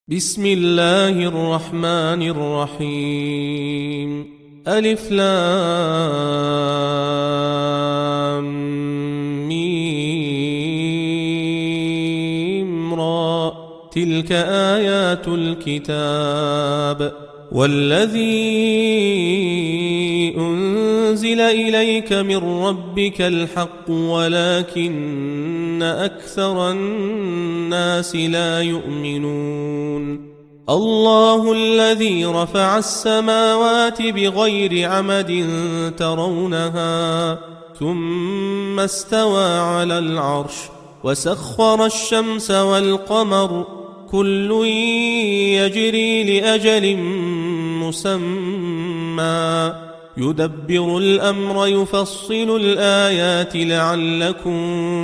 بسم الله الرحمن الرحيم. ألف لام ميم را. تلك آيات الكتاب. والذي أنزل إليك من ربك الحق ولكن أكثر الناس لا يؤمنون. الله الذي رفع السماوات بغير عمد ترونها ثم استوى على العرش وسخر الشمس والقمر كل يجري لأجل مسمى يدبر الأمر يفصل الآيات لعلكم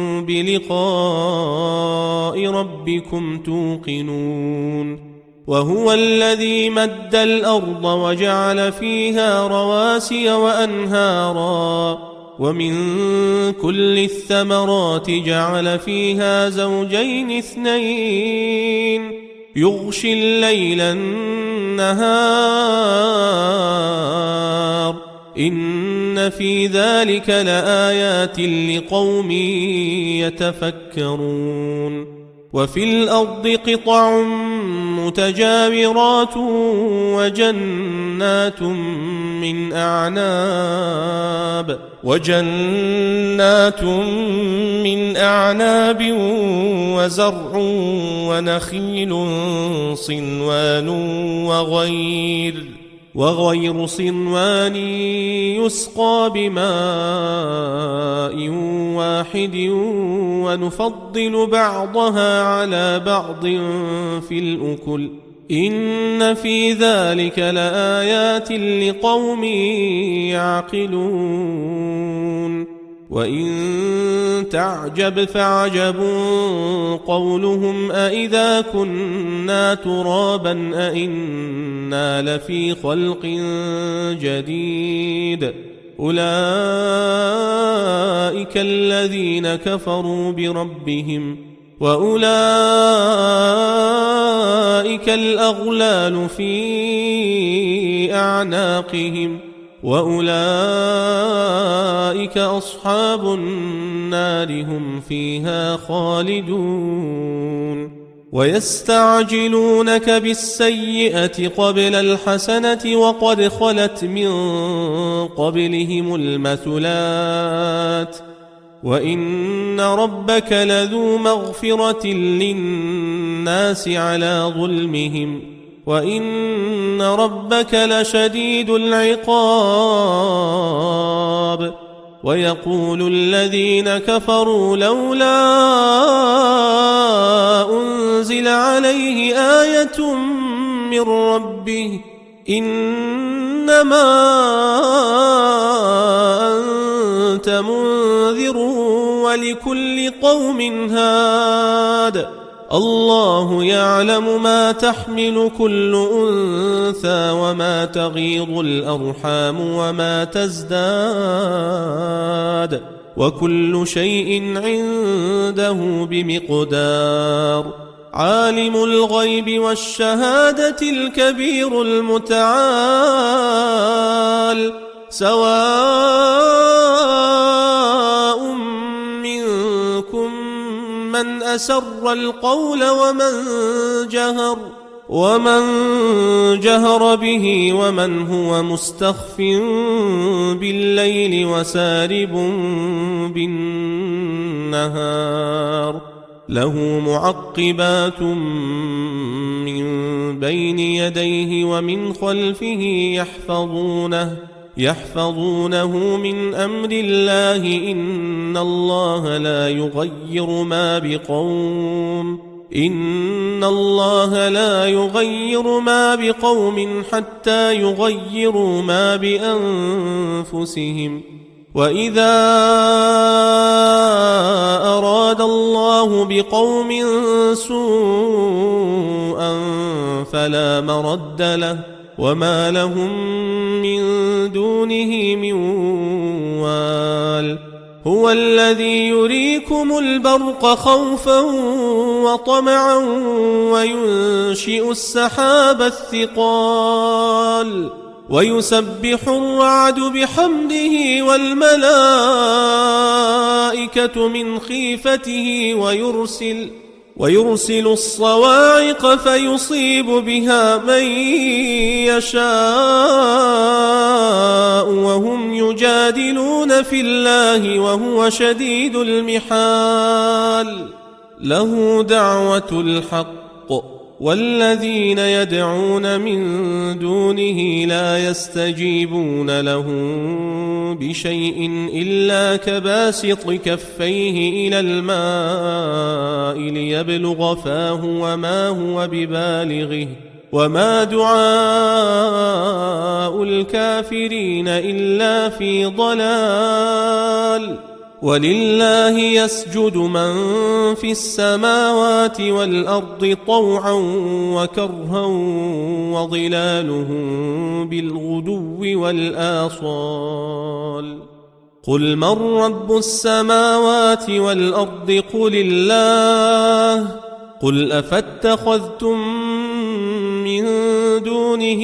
بلقاء ربكم توقنون. وهو الذي مد الأرض وجعل فيها رواسي وأنهارا ومن كل الثمرات جعل فيها زوجين اثنين يغشي الليل النهار إن في ذلك لآيات لقوم يتفكرون. وفي الأرض قطع متجاورات وجنات من أعناب وزرع ونخيل صنوان وغير صنوان يسقى بماء واحد ونفضل بعضها على بعض في الأكل إن في ذلك لآيات لقوم يعقلون. وإن تعجب فعجب قولهم أإذا كنا ترابا أإنا لفي خلق جديد أولئك الذين كفروا بربهم وأولئك الأغلال في أعناقهم وأولئك أصحاب النار هم فيها خالدون. ويستعجلونك بالسيئة قبل الحسنة وقد خلت من قبلهم المثلات وإن ربك لذو مغفرة للناس على ظلمهم وإن ربك لشديد العقاب. ويقول الذين كفروا لولا أنزل عليه آية من ربه إنما أنت منذر ولكل قوم هاد الله يعلم ما تحمل كل أنثى وما تغيض الأرحام وما تزداد وكل شيء عنده بمقدار. عالم الغيب والشهادة الكبير المتعال سواء منكم من أسر القول ومن جهر به ومن هو مستخف بالليل وسارب بالنهار له معقبات من بين يديه ومن خلفه يحفظونه من أمر الله إن الله لا يغير ما بقوم حتى يغيروا ما بأنفسهم. وإذا أراد الله بقوم سوءا فلا مرد له وما لهم من دونه من وال هو الذي يريكم البرق خوفا وطمعا وينشئ السحاب الثقال ويسبح الرعد بحمده والملائكة من خيفته ويرسل الصواعق فيصيب بها من يشاء وهم يجادلون في الله وهو شديد المحال له دعوة الحق والذين يدعون من دونه لا يستجيبون له بشيء إلا كباسط كفيه إلى الماء ليبلغ فاه وما هو ببالغه وما دعاء الكافرين إلا في ضلال ولله يسجد من في السماوات والأرض طوعا وكرها وظلالهم بالغدو والآصال قل من رب السماوات والأرض قل الله قل أفاتخذتم من دونه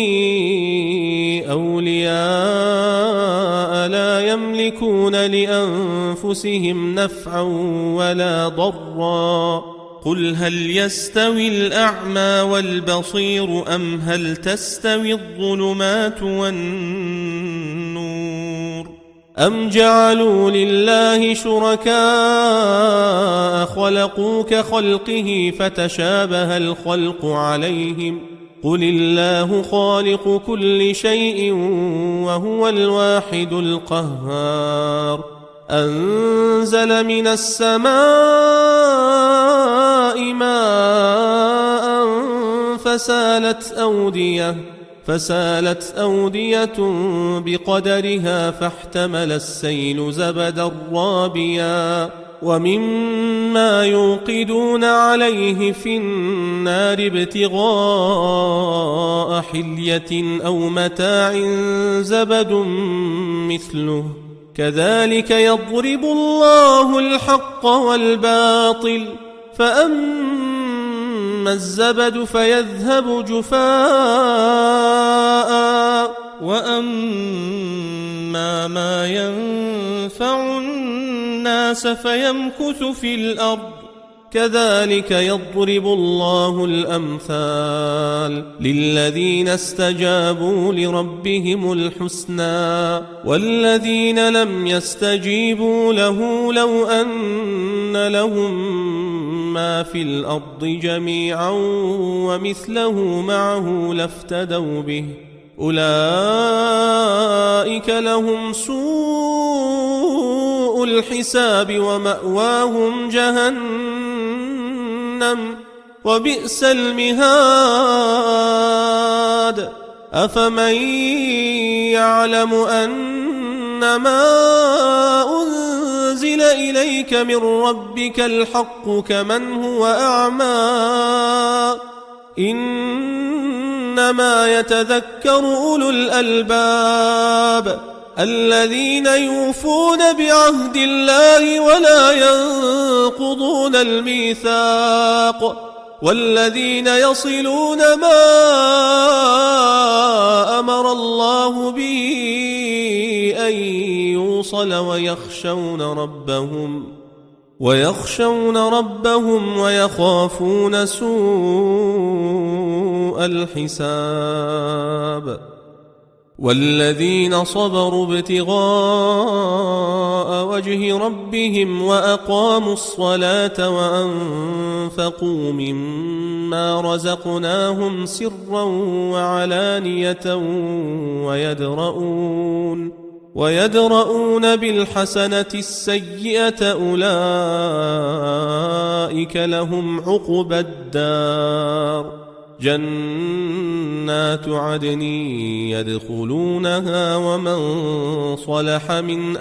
أولياء لا يملكون لأنفسهم نفعا ولا ضرا قل هل يستوي الأعمى والبصير أم هل تستوي الظلمات والنور أم جعلوا لله شركاء خلقوا كخلقه فتشابه الخلق عليهم قل الله خالق كل شيء وهو الواحد القهار أنزل من السماء ماء فسالت أودية بقدرها فاحتمل السيل زبدا رابيا ومما يوقدون عليه في النار ابتغاء حلية أو متاع زبد مثله كذلك يضرب الله الحق والباطل فأما الزبد فيذهب جفاء وأما ما ينفع الناس فيمكث في الأرض كذلك يضرب الله الأمثال للذين استجابوا لربهم الحسنى والذين لم يستجيبوا له لو أن لهم ما في الأرض جميعا ومثله معه لافتدوا به أولئك لهم سوء الحساب ومأواهم جهنم وبئس المهاد أفمن يعلم أنما أنزل إليك من ربك الحق كمن هو أعمى إنما يتذكر أولو الألباب الذين يوفون بعهد الله ولا ينقضون الميثاق والذين يصلون ما أمر الله به أن يوصل ويخشون ربهم ويخافون سوء الحساب والذين صبروا ابتغاء وجه ربهم وأقاموا الصلاة وأنفقوا مما رزقناهم سرا وعلانية ويدرؤون بالحسنة السيئة أولئك لهم عقبى الدار جنات عدن يدخلونها ومن صلح من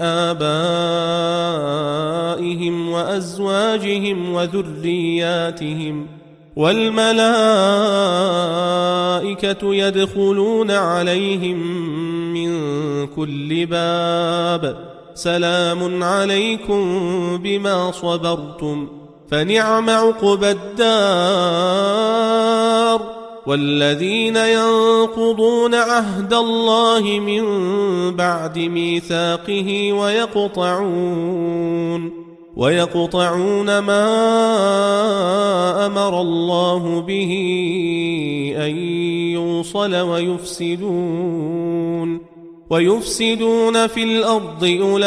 آبائهم وأزواجهم وذرياتهم والملائكة يدخلون عليهم من كل باب سلام عليكم بما صبرتم فنعم عقبى الدار والذين ينقضون عهد الله من بعد ميثاقه ويقطعون ما أمر الله به أن يوصل ويفسدون في الأرض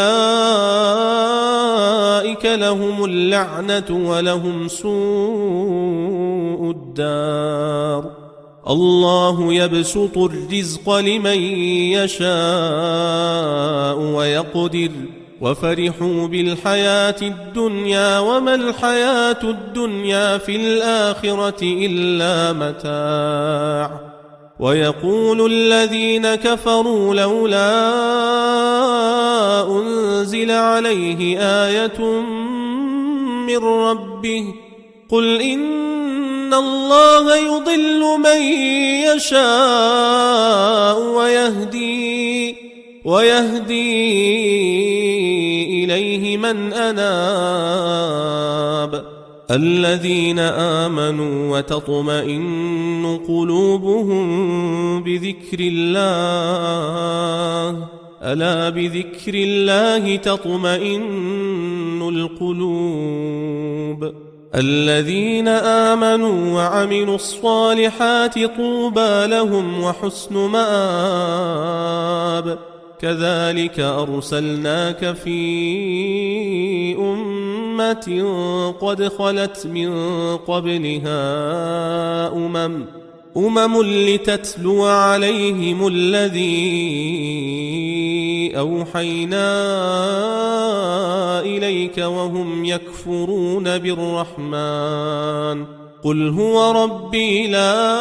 أولئك لهم اللعنة ولهم سوء الدار الله يبسط الرزق لمن يشاء ويقدر وفرحوا بالحياة الدنيا وما الحياة الدنيا في الآخرة إلا متاع ويقول الذين كفروا لولا أنزل عليه آية من ربه قل إن الله يضل من يشاء ويهدي إليه من أناب الذين آمنوا وتطمئن قلوبهم بذكر الله ألا بذكر الله تطمئن القلوب الذين آمنوا وعملوا الصالحات طوبى لهم وحسن مآب كذلك أرسلناك في أمة قد خلت من قبلها أمم لتتلو عليهم الذي أوحينا إليك وهم يكفرون بالرحمن قل هو ربي لا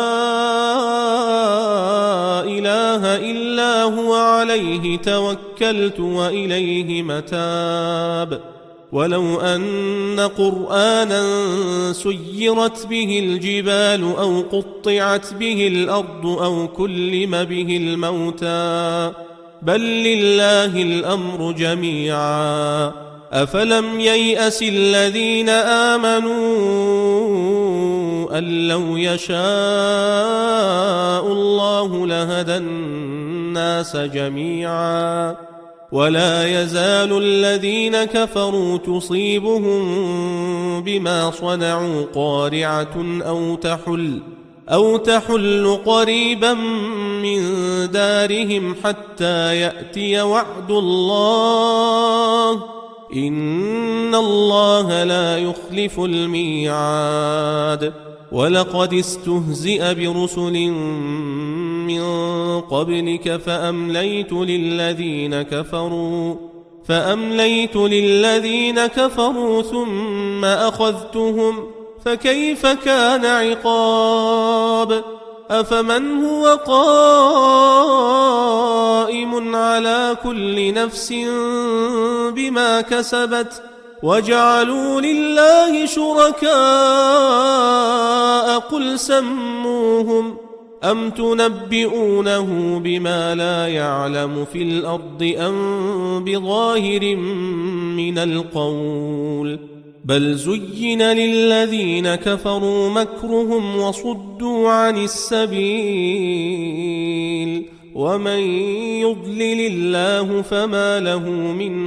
إله إلا هو عليه توكلت وإليه متاب ولو أن قرآنا سيرت به الجبال أو قطعت به الأرض أو كلم به الموتى بل لله الأمر جميعا أفلم ييأس الذين آمنوا أن لو يشاء الله لهدى الناس جميعا ولا يزال الذين كفروا تصيبهم بما صنعوا قارعة أو تحل قريبا من دارهم حتى يأتي وعد الله إن الله لا يخلف الميعاد ولقد استهزئ برسل من قبلك فأمليت للذين كفروا ثم أخذتهم فكيف كان عقاب أفمن هو قائم على كل نفس بما كسبت وجعلوا لله شركاء قل سموهم أم تنبئونه بما لا يعلم في الأرض أم بظاهر من القول بل زين للذين كفروا مكرهم وصدوا عن السبيل ومن يضلل الله فما له من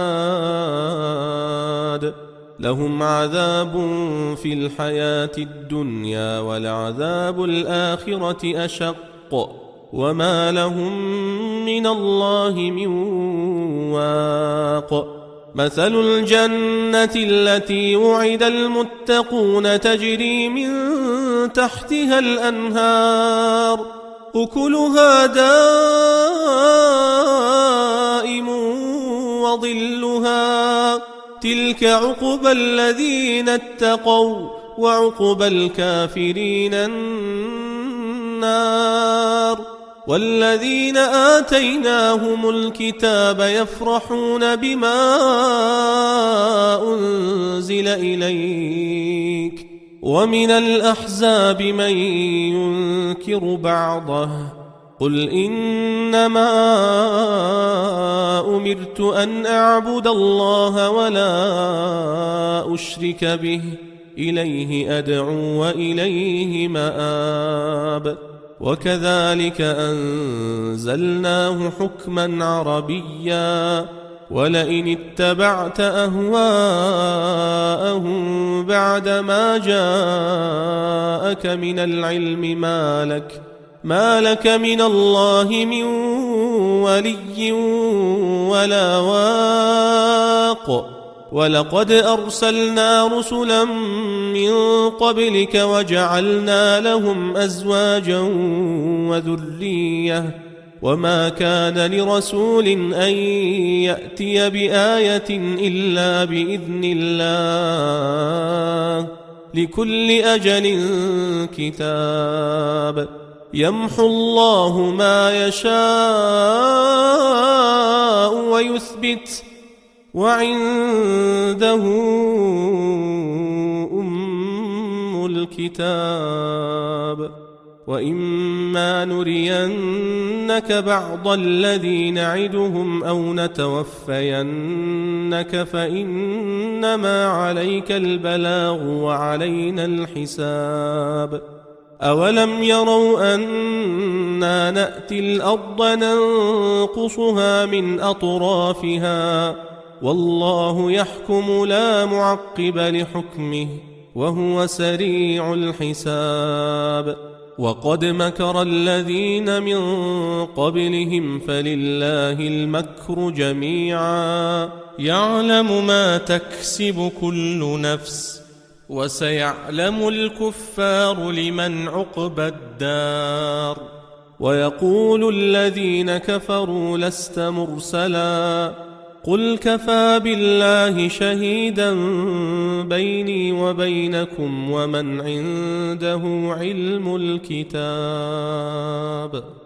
هاد لهم عذاب في الحياة الدنيا ولعذاب الآخرة أشق وما لهم من الله من واق مثل الجنة التي وعد المتقون تجري من تحتها الأنهار أكلها دائم وظلها تلك عقبى الذين اتقوا وعقبى الكافرين النار والذين آتيناهم الكتاب يفرحون بما أنزل إليك ومن الأحزاب من ينكر بعضه قل إنما أمرت أن أعبد الله ولا أشرك به إليه أدعو وإليه مآب وكذلك أنزلناه حكما عربيا ولئن اتبعت أهواءهم بعدما جاءك من العلم ما لك من الله من ولي ولا واق ولقد أرسلنا رسلا من قبلك وجعلنا لهم أزواجا وذرية وما كان لرسول أن يأتي بآية إلا بإذن الله لكل أجل كتاب يمحو الله ما يشاء ويثبت وعنده أم الكتاب وإما نرينك بعض الذي نعدهم أو نتوفينك فإنما عليك البلاغ وعلينا الحساب أولم يروا أنا نأتي الأرض ننقصها من أطرافها والله يحكم لا معقب لحكمه وهو سريع الحساب وقد مكر الذين من قبلهم فلله المكر جميعا يعلم ما تكسب كل نفس وسيعلم الكفار لمن عقبى الدار ويقول الذين كفروا لست مرسلا قل كفى بالله شهيدا بيني وبينكم ومن عنده علم الكتاب